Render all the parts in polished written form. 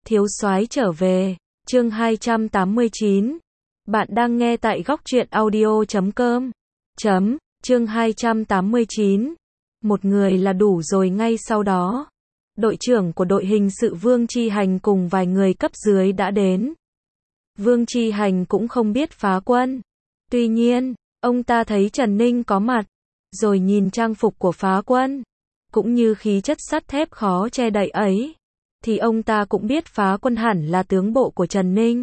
Thiếu soái trở về, chương 289. Bạn đang nghe tại góc truyện audio.com. Chương 289. Một người là đủ rồi. Ngay sau đó, đội trưởng của đội hình sự Vương Chi Hành cùng vài người cấp dưới đã đến. Vương Chi Hành cũng không biết Phá Quân. Tuy nhiên, ông ta thấy Trần Ninh có mặt, rồi nhìn trang phục của Phá Quân, cũng như khí chất sắt thép khó che đậy ấy, thì ông ta cũng biết Phá Quân hẳn là tướng bộ của Trần Ninh.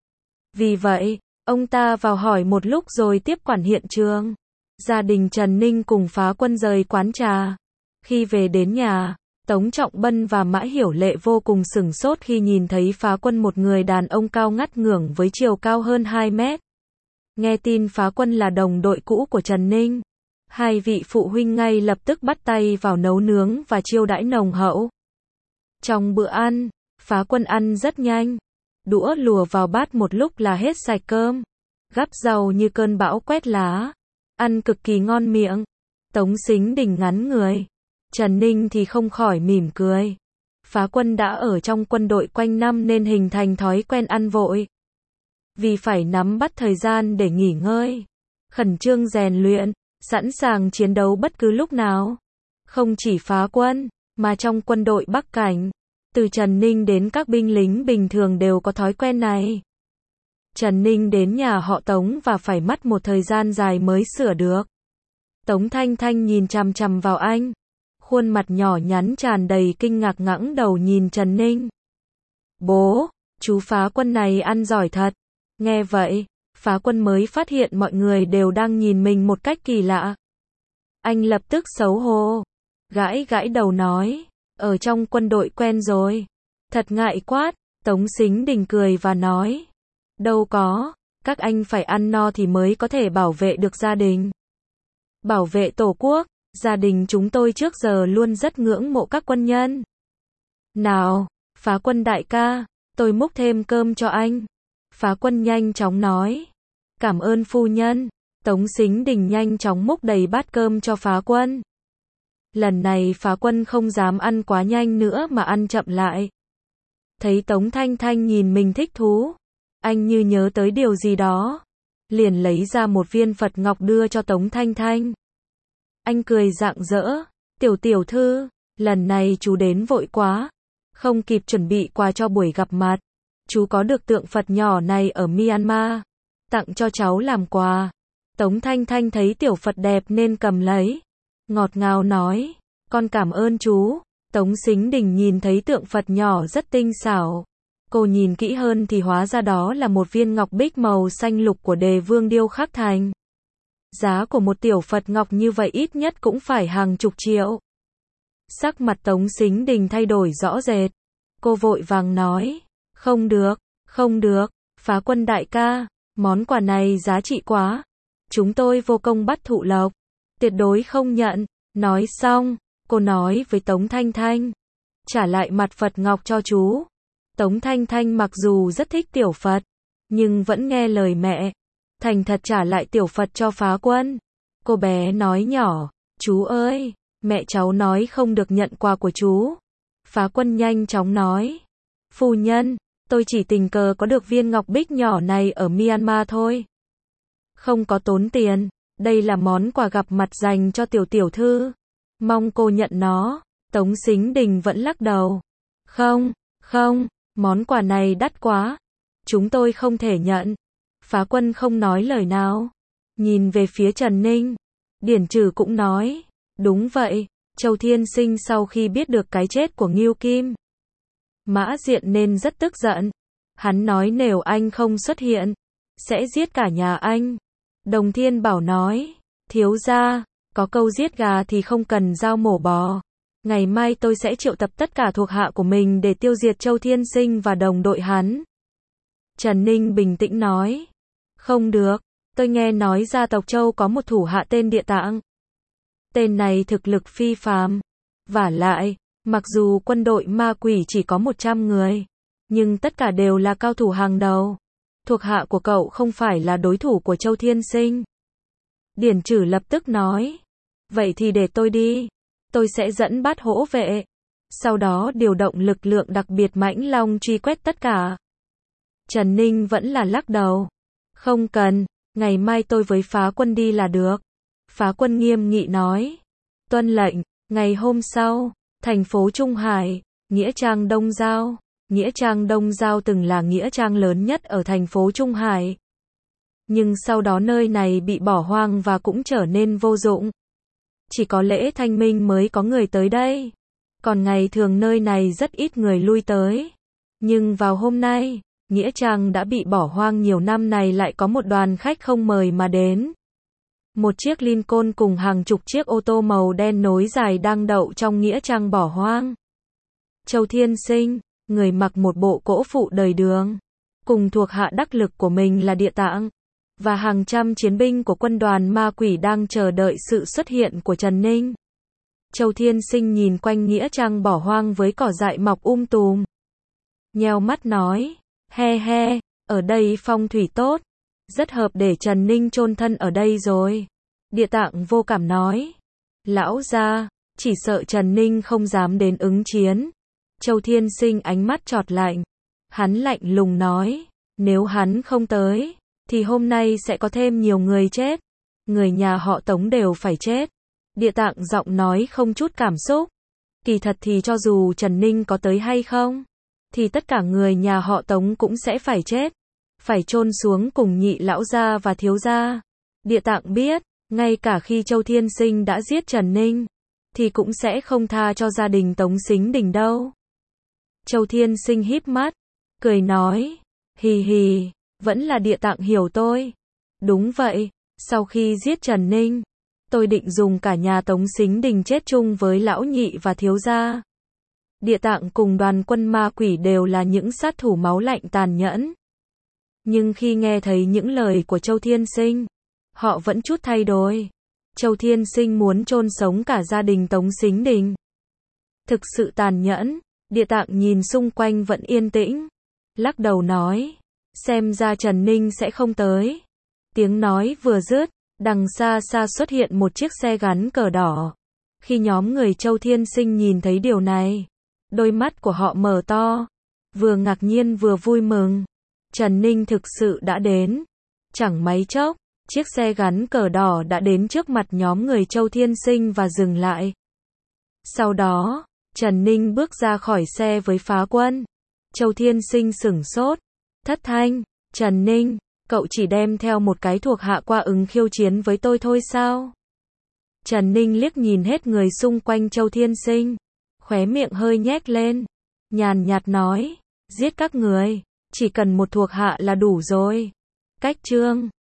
Vì vậy, ông ta vào hỏi một lúc rồi tiếp quản hiện trường. Gia đình Trần Ninh cùng Phá Quân rời quán trà. Khi về đến nhà, Tống Trọng Bân và Mã Hiểu Lệ vô cùng sửng sốt khi nhìn thấy Phá Quân, một người đàn ông cao ngất ngưởng với chiều cao hơn 2 mét. Nghe tin Phá Quân là đồng đội cũ của Trần Ninh, hai vị phụ huynh ngay lập tức bắt tay vào nấu nướng và chiêu đãi nồng hậu. Trong bữa ăn, Phá Quân ăn rất nhanh, đũa lùa vào bát một lúc là hết sạch cơm, gắp rau như cơn bão quét lá, ăn cực kỳ ngon miệng. Tống Sính Đình ngắn người, Trần Ninh thì không khỏi mỉm cười. Phá Quân đã ở trong quân đội quanh năm nên hình thành thói quen ăn vội, vì phải nắm bắt thời gian để nghỉ ngơi, khẩn trương rèn luyện, sẵn sàng chiến đấu bất cứ lúc nào. Không chỉ Phá Quân, mà trong quân đội Bắc Cảnh, từ Trần Ninh đến các binh lính bình thường đều có thói quen này. Trần Ninh đến nhà họ Tống và phải mất một thời gian dài mới sửa được. Tống Thanh Thanh nhìn chằm chằm vào anh, khuôn mặt nhỏ nhắn tràn đầy kinh ngạc, ngẩng đầu nhìn Trần Ninh. Bố, chú Phá Quân này ăn giỏi thật. Nghe vậy, Phá Quân mới phát hiện mọi người đều đang nhìn mình một cách kỳ lạ. Anh lập tức xấu hổ, gãi gãi đầu nói, ở trong quân đội quen rồi. Thật ngại quá. Tống Sính Đình cười và nói, đâu có, các anh phải ăn no thì mới có thể bảo vệ được gia đình, bảo vệ tổ quốc. Gia đình chúng tôi trước giờ luôn rất ngưỡng mộ các quân nhân. Nào, Phá Quân đại ca, tôi múc thêm cơm cho anh. Phá Quân nhanh chóng nói, cảm ơn phu nhân. Tống Sính Đình nhanh chóng múc đầy bát cơm cho Phá Quân. Lần này Phá Quân không dám ăn quá nhanh nữa mà ăn chậm lại. Thấy Tống Thanh Thanh nhìn mình thích thú, anh như nhớ tới điều gì đó, liền lấy ra một viên Phật ngọc đưa cho Tống Thanh Thanh. Anh cười rạng rỡ, tiểu thư, lần này chú đến vội quá, không kịp chuẩn bị quà cho buổi gặp mặt. Chú có được tượng Phật nhỏ này ở Myanmar, tặng cho cháu làm quà. Tống Thanh Thanh thấy tiểu Phật đẹp nên cầm lấy, ngọt ngào nói, con cảm ơn chú. Tống Sính Đình nhìn thấy tượng Phật nhỏ rất tinh xảo. Cô nhìn kỹ hơn thì hóa ra đó là một viên ngọc bích màu xanh lục của Đề Vương điêu khắc thành. Giá của một tiểu Phật ngọc như vậy ít nhất cũng phải hàng chục triệu. Sắc mặt Tống Sính Đình thay đổi rõ rệt. Cô vội vàng nói, không được, Phá Quân đại ca, món quà này giá trị quá. Chúng tôi vô công bắt thụ lộc, tuyệt đối không nhận. Nói xong, cô nói với Tống Thanh Thanh, trả lại mặt Phật ngọc cho chú. Tống Thanh Thanh mặc dù rất thích tiểu Phật, nhưng vẫn nghe lời mẹ, thành thật trả lại tiểu Phật cho Phá Quân. Cô bé nói nhỏ, chú ơi, mẹ cháu nói không được nhận quà của chú. Phá Quân nhanh chóng nói, phu nhân, tôi chỉ tình cờ có được viên ngọc bích nhỏ này ở Myanmar thôi. Không có tốn tiền, đây là món quà gặp mặt dành cho tiểu thư. Mong cô nhận nó. Tống Sính Đình vẫn lắc đầu. Không, món quà này đắt quá. Chúng tôi không thể nhận. Phá Quân không nói lời nào. Nhìn về phía Trần Ninh. Điển Trừ cũng nói, đúng vậy, Châu Thiên Sinh sau khi biết được cái chết của Ngưu Kim, Mã Diện nên rất tức giận. Hắn nói nếu anh không xuất hiện, sẽ giết cả nhà anh. Đồng Thiên Bảo nói, thiếu gia, có câu giết gà thì không cần dao mổ bò. Ngày mai tôi sẽ triệu tập tất cả thuộc hạ của mình để tiêu diệt Châu Thiên Sinh và đồng đội hắn. Trần Ninh bình tĩnh nói, không được, tôi nghe nói gia tộc Châu có một thủ hạ tên Địa Tạng. Tên này thực lực phi phàm. Vả lại, mặc dù quân đội ma quỷ chỉ có 100 người, nhưng tất cả đều là cao thủ hàng đầu. Thuộc hạ của cậu không phải là đối thủ của Châu Thiên Sinh. Điển Trừ lập tức nói, vậy thì để tôi đi, tôi sẽ dẫn Bát Hổ vệ, sau đó điều động lực lượng đặc biệt mãnh long truy quét tất cả. Trần Ninh vẫn là lắc đầu. Không cần, ngày mai tôi với Phá Quân đi là được. Phá Quân nghiêm nghị nói. Tuân lệnh. Ngày hôm sau, thành phố Trung Hải, nghĩa trang Đông Giao. Nghĩa trang Đông Giao từng là nghĩa trang lớn nhất ở thành phố Trung Hải. Nhưng sau đó nơi này bị bỏ hoang và cũng trở nên vô dụng. Chỉ có lễ Thanh Minh mới có người tới đây. Còn ngày thường nơi này rất ít người lui tới. Nhưng vào hôm nay, nghĩa trang đã bị bỏ hoang nhiều năm này lại có một đoàn khách không mời mà đến. Một chiếc Lincoln cùng hàng chục chiếc ô tô màu đen nối dài đang đậu trong nghĩa trang bỏ hoang. Châu Thiên Sinh, người mặc một bộ cỗ phụ đời Đường, cùng thuộc hạ đắc lực của mình là Địa Tạng, và hàng trăm chiến binh của quân đoàn ma quỷ đang chờ đợi sự xuất hiện của Trần Ninh. Châu Thiên Sinh nhìn quanh nghĩa trang bỏ hoang với cỏ dại mọc tùm. Nheo mắt nói, he he, ở đây phong thủy tốt, rất hợp để Trần Ninh chôn thân ở đây rồi. Địa Tạng vô cảm nói, lão gia, chỉ sợ Trần Ninh không dám đến ứng chiến. Châu Thiên Sinh ánh mắt chọt lạnh. Hắn lạnh lùng nói, nếu hắn không tới, thì hôm nay sẽ có thêm nhiều người chết. Người nhà họ Tống đều phải chết. Địa Tạng giọng nói không chút cảm xúc. Kỳ thật thì cho dù Trần Ninh có tới hay không, thì tất cả người nhà họ Tống cũng sẽ phải chết. Phải chôn xuống cùng nhị lão gia và thiếu gia. Địa Tạng biết, ngay cả khi Châu Thiên Sinh đã giết Trần Ninh, thì cũng sẽ không tha cho gia đình Tống Sính Đình đâu. Châu Thiên Sinh híp mắt, cười nói, hì hì, vẫn là Địa Tạng hiểu tôi. Đúng vậy, sau khi giết Trần Ninh, tôi định dùng cả nhà Tống Sính Đình chết chung với lão nhị và thiếu gia. Địa Tạng cùng đoàn quân ma quỷ đều là những sát thủ máu lạnh tàn nhẫn. Nhưng khi nghe thấy những lời của Châu Thiên Sinh, họ vẫn chút thay đổi. Châu Thiên Sinh muốn chôn sống cả gia đình Tống Sính Đình. Thực sự tàn nhẫn. Địa Tạng nhìn xung quanh vẫn yên tĩnh. Lắc đầu nói, xem ra Trần Ninh sẽ không tới. Tiếng nói vừa dứt, đằng xa xa xuất hiện một chiếc xe gắn cờ đỏ. Khi nhóm người Châu Thiên Sinh nhìn thấy điều này, đôi mắt của họ mở to, vừa ngạc nhiên vừa vui mừng. Trần Ninh thực sự đã đến. Chẳng mấy chốc, chiếc xe gắn cờ đỏ đã đến trước mặt nhóm người Châu Thiên Sinh và dừng lại. Sau đó, Trần Ninh bước ra khỏi xe với Phá Quân. Châu Thiên Sinh sửng sốt. Thất thanh, Trần Ninh, cậu chỉ đem theo một cái thuộc hạ qua ứng khiêu chiến với tôi thôi sao? Trần Ninh liếc nhìn hết người xung quanh Châu Thiên Sinh, khóe miệng hơi nhếch lên, nhàn nhạt nói, giết các người, chỉ cần một thuộc hạ là đủ rồi. Cách chương